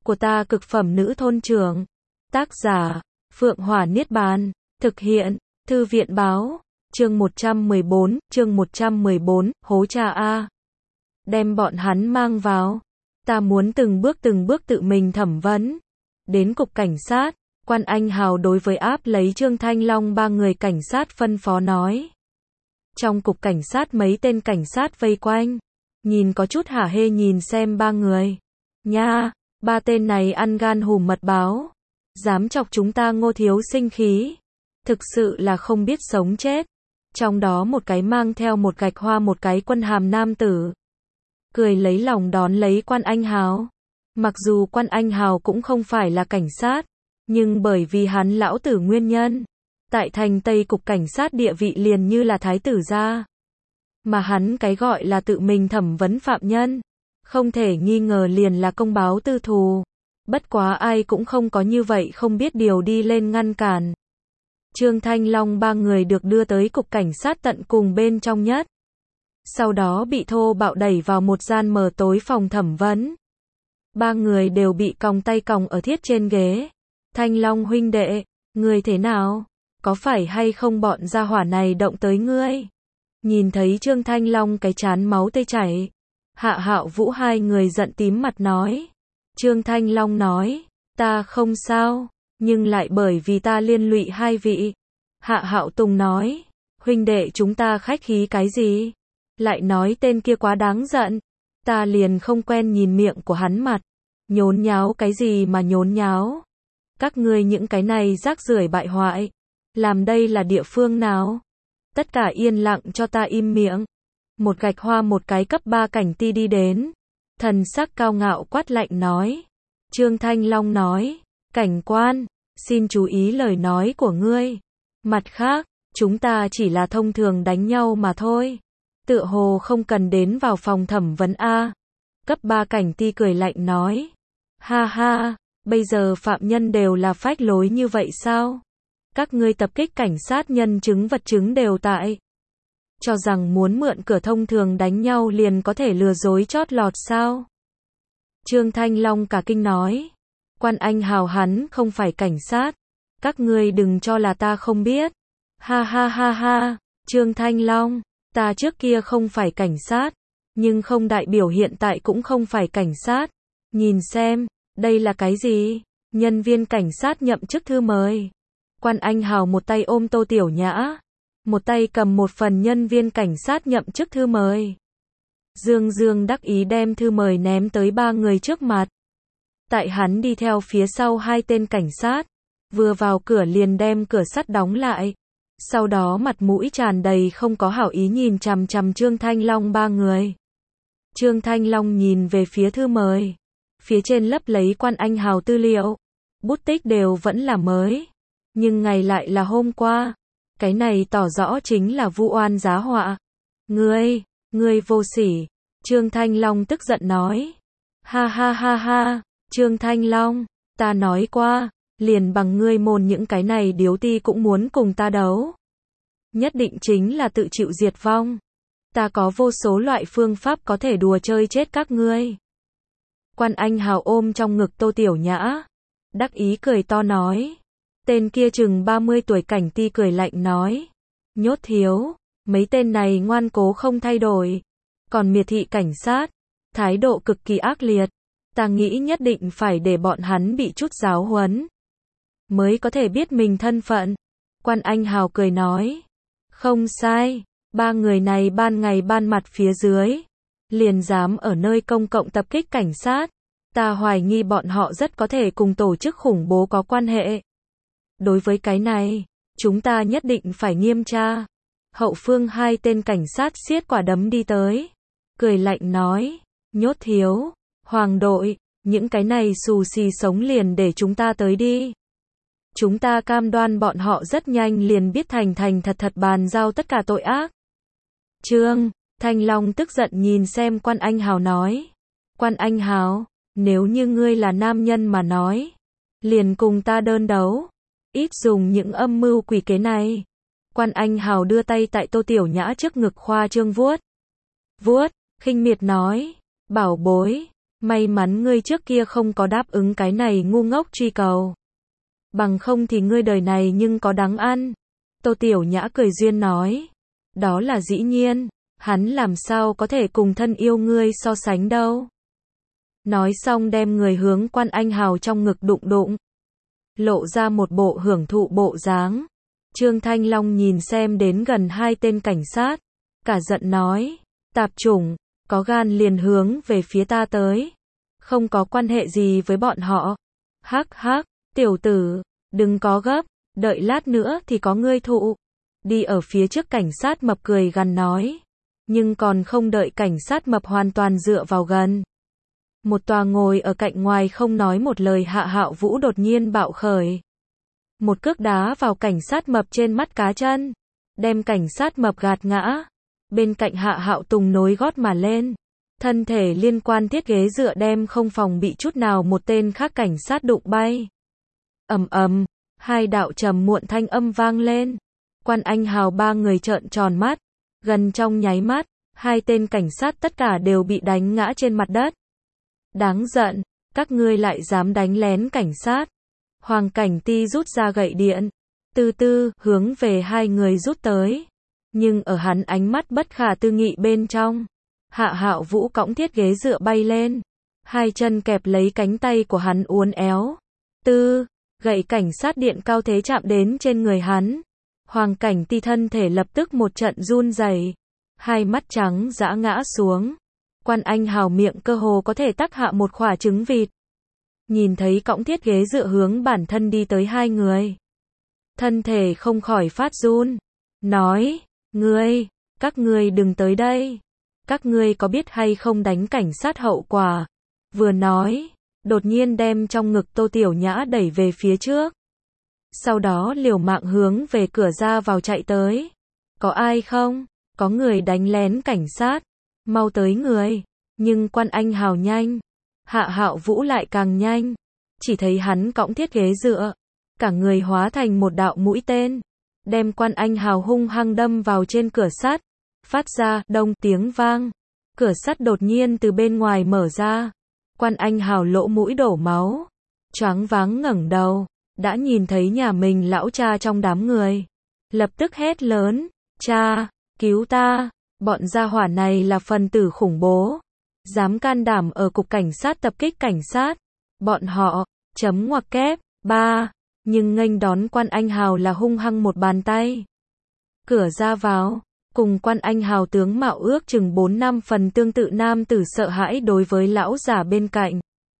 của ta cực phẩm nữ thôn trưởng. Tác giả, Phượng Hỏa Niết Bàn. Thực hiện, Thư viện báo. Chương 114, hố cha A. Đem bọn hắn mang vào. Ta muốn từng bước tự mình thẩm vấn. Đến cục cảnh sát, Quan Anh Hào đối với áp lấy Trương Thanh Long ba người cảnh sát phân phó nói. Trong cục cảnh sát mấy tên cảnh sát vây quanh, nhìn có chút hả hê nhìn xem ba người. Nha, ba tên này ăn gan hùm mật báo, dám chọc chúng ta Ngô thiếu sinh khí, thực sự là không biết sống chết. Trong đó một cái mang theo một gạch hoa một cái quân hàm nam tử, cười lấy lòng đón lấy Quan Anh Hào. Mặc dù Quan Anh Hào cũng không phải là cảnh sát, nhưng bởi vì hắn lão tử nguyên nhân, tại thành Tây cục cảnh sát địa vị liền như là thái tử gia. Mà hắn cái gọi là tự mình thẩm vấn phạm nhân, không thể nghi ngờ liền là công báo tư thù. Bất quá ai cũng không có như vậy không biết điều đi lên ngăn cản. Trương Thanh Long ba người được đưa tới cục cảnh sát tận cùng bên trong nhất. Sau đó bị thô bạo đẩy vào một gian mờ tối phòng thẩm vấn. Ba người đều bị còng tay còng ở thiết trên ghế. Thanh Long huynh đệ, ngươi thế nào? Có phải hay không bọn gia hỏa này động tới ngươi? Nhìn thấy Trương Thanh Long cái chán máu tươi chảy, Hạ Hạo Vũ hai người giận tím mặt nói. Trương Thanh Long nói, ta không sao, nhưng lại bởi vì ta liên lụy hai vị. Hạ Hạo Tùng nói, huynh đệ chúng ta khách khí cái gì? Lại nói tên kia quá đáng giận, ta liền không quen nhìn miệng của hắn mặt. Nhốn nháo cái gì mà nhốn nháo? Các ngươi những cái này rác rưởi bại hoại, làm đây là địa phương nào? Tất cả yên lặng cho ta im miệng. Một gạch hoa một cái cấp 3 cảnh ti đi đến, thần sắc cao ngạo quát lạnh nói. Trương Thanh Long nói, cảnh quan, xin chú ý lời nói của ngươi. Mặt khác, chúng ta chỉ là thông thường đánh nhau mà thôi. Tựa hồ không cần đến vào phòng thẩm vấn A. Cấp 3 cảnh ti cười lạnh nói. Ha ha, bây giờ phạm nhân đều là phách lối như vậy sao? Các ngươi tập kích cảnh sát nhân chứng vật chứng đều tại. Cho rằng muốn mượn cửa thông thường đánh nhau liền có thể lừa dối chót lọt sao? Trương Thanh Long cả kinh nói. Quan Anh Hào hắn không phải cảnh sát. Các ngươi đừng cho là ta không biết. Ha ha ha ha, Trương Thanh Long, ta trước kia không phải cảnh sát, nhưng không đại biểu hiện tại cũng không phải cảnh sát. Nhìn xem, đây là cái gì? Nhân viên cảnh sát nhậm chức thư mời. Quan Anh Hào một tay ôm Tô Tiểu Nhã, một tay cầm một phần nhân viên cảnh sát nhậm chức thư mời. Dương Dương đắc ý đem thư mời ném tới ba người trước mặt. Tại hắn đi theo phía sau hai tên cảnh sát, vừa vào cửa liền đem cửa sắt đóng lại. Sau đó mặt mũi tràn đầy không có hảo ý nhìn chằm chằm Trương Thanh Long ba người. Trương Thanh Long nhìn về phía thư mời. Phía trên lấp lấy Quan Anh Hào tư liệu. Bút tích đều vẫn là mới. Nhưng ngày lại là hôm qua. Cái này tỏ rõ chính là vu oan giá họa. Ngươi vô sỉ. Trương Thanh Long tức giận nói. Ha ha ha ha, Trương Thanh Long, ta nói qua, liền bằng ngươi môn những cái này điếu ti cũng muốn cùng ta đấu. Nhất định chính là tự chịu diệt vong. Ta có vô số loại phương pháp có thể đùa chơi chết các ngươi. Quan Anh Hào ôm trong ngực Tô Tiểu Nhã, đắc ý cười to nói. Tên kia chừng 30 tuổi cảnh ti cười lạnh nói. Nhốt thiếu, mấy tên này ngoan cố không thay đổi. Còn miệt thị cảnh sát, thái độ cực kỳ ác liệt. Ta nghĩ nhất định phải để bọn hắn bị chút giáo huấn, mới có thể biết mình thân phận. Quan Anh Hào cười nói. Không sai, ba người này ban ngày ban mặt phía dưới, liền dám ở nơi công cộng tập kích cảnh sát. Ta hoài nghi bọn họ rất có thể cùng tổ chức khủng bố có quan hệ. Đối với cái này, chúng ta nhất định phải nghiêm tra. Hậu phương hai tên cảnh sát siết quả đấm đi tới, cười lạnh nói. Nhốt thiếu, Hoàng đội, những cái này xù xì sống liền để chúng ta tới đi. Chúng ta cam đoan bọn họ rất nhanh liền biết thành thật bàn giao tất cả tội ác. Trương Thanh Long tức giận nhìn xem Quan Anh Hào nói. Quan Anh Hào, nếu như ngươi là nam nhân mà nói, liền cùng ta đơn đấu. Ít dùng những âm mưu quỷ kế này. Quan Anh Hào đưa tay tại Tô Tiểu Nhã trước ngực khoa trương vuốt, khinh miệt nói. Bảo bối, May mắn ngươi trước kia không có đáp ứng cái này ngu ngốc truy cầu. Bằng không thì ngươi đời này nhưng có đáng ăn. Tô Tiểu Nhã cười duyên nói. Đó là dĩ nhiên, hắn làm sao có thể cùng thân yêu ngươi so sánh đâu. Nói xong đem người hướng Quan Anh Hào trong ngực đụng đụng. Lộ ra một bộ hưởng thụ bộ dáng. Trương Thanh Long nhìn xem đến gần hai tên cảnh sát. Cả giận nói. Tạp chủng, có gan liền hướng về phía ta tới. Không có quan hệ gì với bọn họ. Hắc hắc, tiểu tử, đừng có gấp, đợi lát nữa thì có ngươi thụ. Đi ở phía trước cảnh sát mập cười gằn nói. Nhưng còn không đợi cảnh sát mập hoàn toàn dựa vào gần. Một tòa ngồi ở cạnh ngoài không nói một lời Hạ Hạo Vũ đột nhiên bạo khởi. Một cước đá vào cảnh sát mập trên mắt cá chân. Đem cảnh sát mập gạt ngã. Bên cạnh Hạ Hạo Tùng nối gót mà lên. Thân thể liên quan thiết ghế dựa đem không phòng bị chút nào một tên khác cảnh sát đụng bay. Ầm ầm, hai đạo trầm muộn thanh âm vang lên. Quan Anh Hào ba người trợn tròn mắt. Gần trong nháy mắt, hai tên cảnh sát tất cả đều bị đánh ngã trên mặt đất. Đáng giận, các ngươi lại dám đánh lén cảnh sát. Hoàng Cảnh Ti rút ra gậy điện, từ từ hướng về hai người rút tới. Nhưng ở hắn ánh mắt bất khả tư nghị bên trong, Hạ Hạo Vũ cõng thiết ghế dựa bay lên, hai chân kẹp lấy cánh tay của hắn uốn éo. Gậy cảnh sát điện cao thế chạm đến trên người hắn. Hoàng Cảnh Ti thân thể lập tức một trận run rẩy, hai mắt trắng dã ngã xuống. Quan Anh Hào miệng cơ hồ có thể tắc hạ một quả trứng vịt. Nhìn thấy cõng thiết ghế dựa hướng bản thân đi tới hai người. Thân thể không khỏi phát run. Nói, các ngươi đừng tới đây. Các ngươi có biết hay không đánh cảnh sát hậu quả. Vừa nói, đột nhiên đem trong ngực Tô Tiểu Nhã đẩy về phía trước. Sau đó liều mạng hướng về cửa ra vào chạy tới. Có ai không? Có người đánh lén cảnh sát. Mau tới người. Nhưng Quan Anh Hào nhanh. Hạ Hạo Vũ lại càng nhanh. Chỉ thấy hắn cõng thiết ghế dựa. Cả người hóa thành một đạo mũi tên. Đem Quan Anh Hào hung hăng đâm vào trên cửa sắt. Phát ra đông tiếng vang. Cửa sắt đột nhiên từ bên ngoài mở ra. Quan Anh Hào lỗ mũi đổ máu. Choáng váng ngẩng đầu. Đã nhìn thấy nhà mình lão cha trong đám người. Lập tức hét lớn. Cha, cứu ta. Bọn gia hỏa này là phần tử khủng bố. Dám can đảm ở cục cảnh sát tập kích cảnh sát. Bọn họ, chấm ngoặc kép, 3. Nhưng nghênh đón Quan Anh Hào là hung hăng một bàn tay. Cửa ra vào, cùng Quan Anh Hào tướng mạo ước chừng 4-5 phần tương tự nam tử sợ hãi đối với lão giả bên cạnh.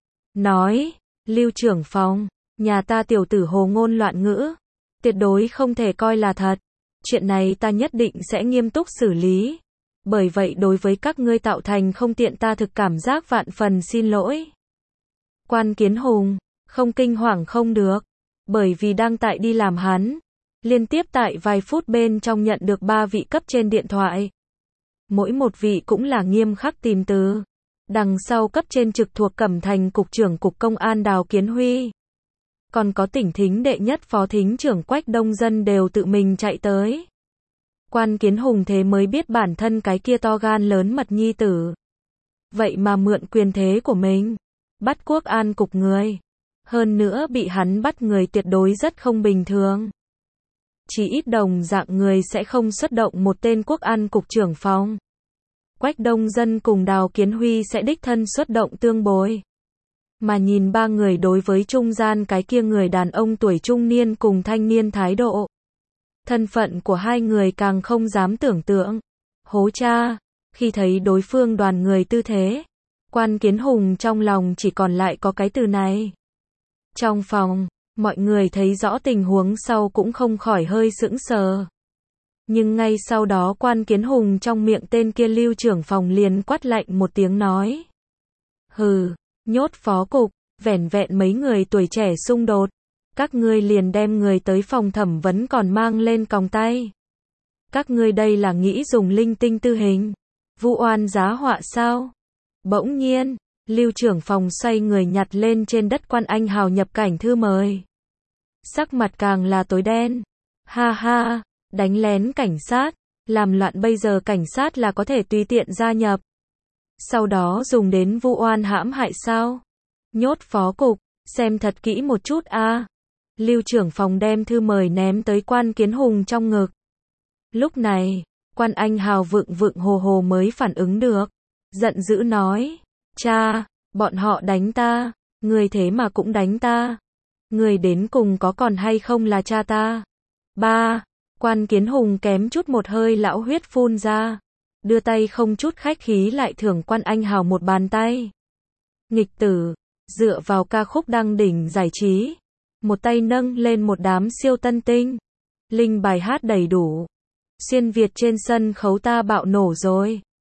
Nói, Lưu trưởng phòng, nhà ta tiểu tử hồ ngôn loạn ngữ. Tuyệt đối không thể coi là thật. Chuyện này ta nhất định sẽ nghiêm túc xử lý. Bởi vậy đối với các ngươi tạo thành không tiện ta thực cảm giác vạn phần xin lỗi. Quan Kiến Hùng, không kinh hoàng không được. Bởi vì đang tại đi làm hắn. Liên tiếp tại vài phút bên trong nhận được 3 vị cấp trên điện thoại. Mỗi một vị cũng là nghiêm khắc tìm từ. Đằng sau cấp trên trực thuộc Cẩm Thành Cục trưởng Cục Công an Đào Kiến Huy. Còn có tỉnh thính đệ nhất phó thính trưởng Quách Đông Dân đều tự mình chạy tới. Quan Kiến Hùng thế mới biết bản thân cái kia to gan lớn mật nhi tử. Vậy mà mượn quyền thế của mình. Bắt quốc an cục người. Hơn nữa bị hắn bắt người tuyệt đối rất không bình thường. Chỉ ít đồng dạng người sẽ không xuất động một tên quốc an cục trưởng phòng. Quách Đông Dân cùng Đào Kiến Huy sẽ đích thân xuất động tương bồi. Mà nhìn 3 người đối với trung gian cái kia người đàn ông tuổi trung niên cùng thanh niên thái độ. Thân phận của hai người càng không dám tưởng tượng. Hố cha, khi thấy đối phương đoàn người tư thế. Quan Kiến Hùng trong lòng chỉ còn lại có cái từ này. Trong phòng, mọi người thấy rõ tình huống sau cũng không khỏi hơi sững sờ. Nhưng ngay sau đó Quan Kiến Hùng trong miệng tên kia Lưu trưởng phòng liền quát lạnh một tiếng nói. Hừ, nhốt phó cục, vẻn vẹn mấy người tuổi trẻ xung đột. Các ngươi liền đem người tới phòng thẩm vấn còn mang lên còng tay. Các ngươi đây là nghĩ dùng linh tinh tư hình. Vu oan giá họa sao? Bỗng nhiên, Lưu trưởng phòng xoay người nhặt lên trên đất Quan Anh Hào nhập cảnh thư mời. Sắc mặt càng là tối đen. Ha ha, đánh lén cảnh sát, làm loạn bây giờ cảnh sát là có thể tùy tiện gia nhập. Sau đó dùng đến vu oan hãm hại sao? Nhốt phó cục, xem thật kỹ một chút a. Lưu trưởng phòng đem thư mời ném tới Quan Kiến Hùng trong ngực. Lúc này, Quan Anh Hào vựng vựng hồ hồ mới phản ứng được. Giận dữ nói, cha, bọn họ đánh ta, người thế mà cũng đánh ta. Người đến cùng có còn hay không là cha ta? Ba, Quan Kiến Hùng kém chút một hơi lão huyết phun ra. Đưa tay không chút khách khí lại thưởng Quan Anh Hào một bàn tay. Nghịch tử, dựa vào ca khúc đăng đỉnh giải trí. Một tay nâng lên một đám siêu tân tinh. Linh bài hát đầy đủ. Xuyên Việt trên sân khấu ta bạo nổ rồi.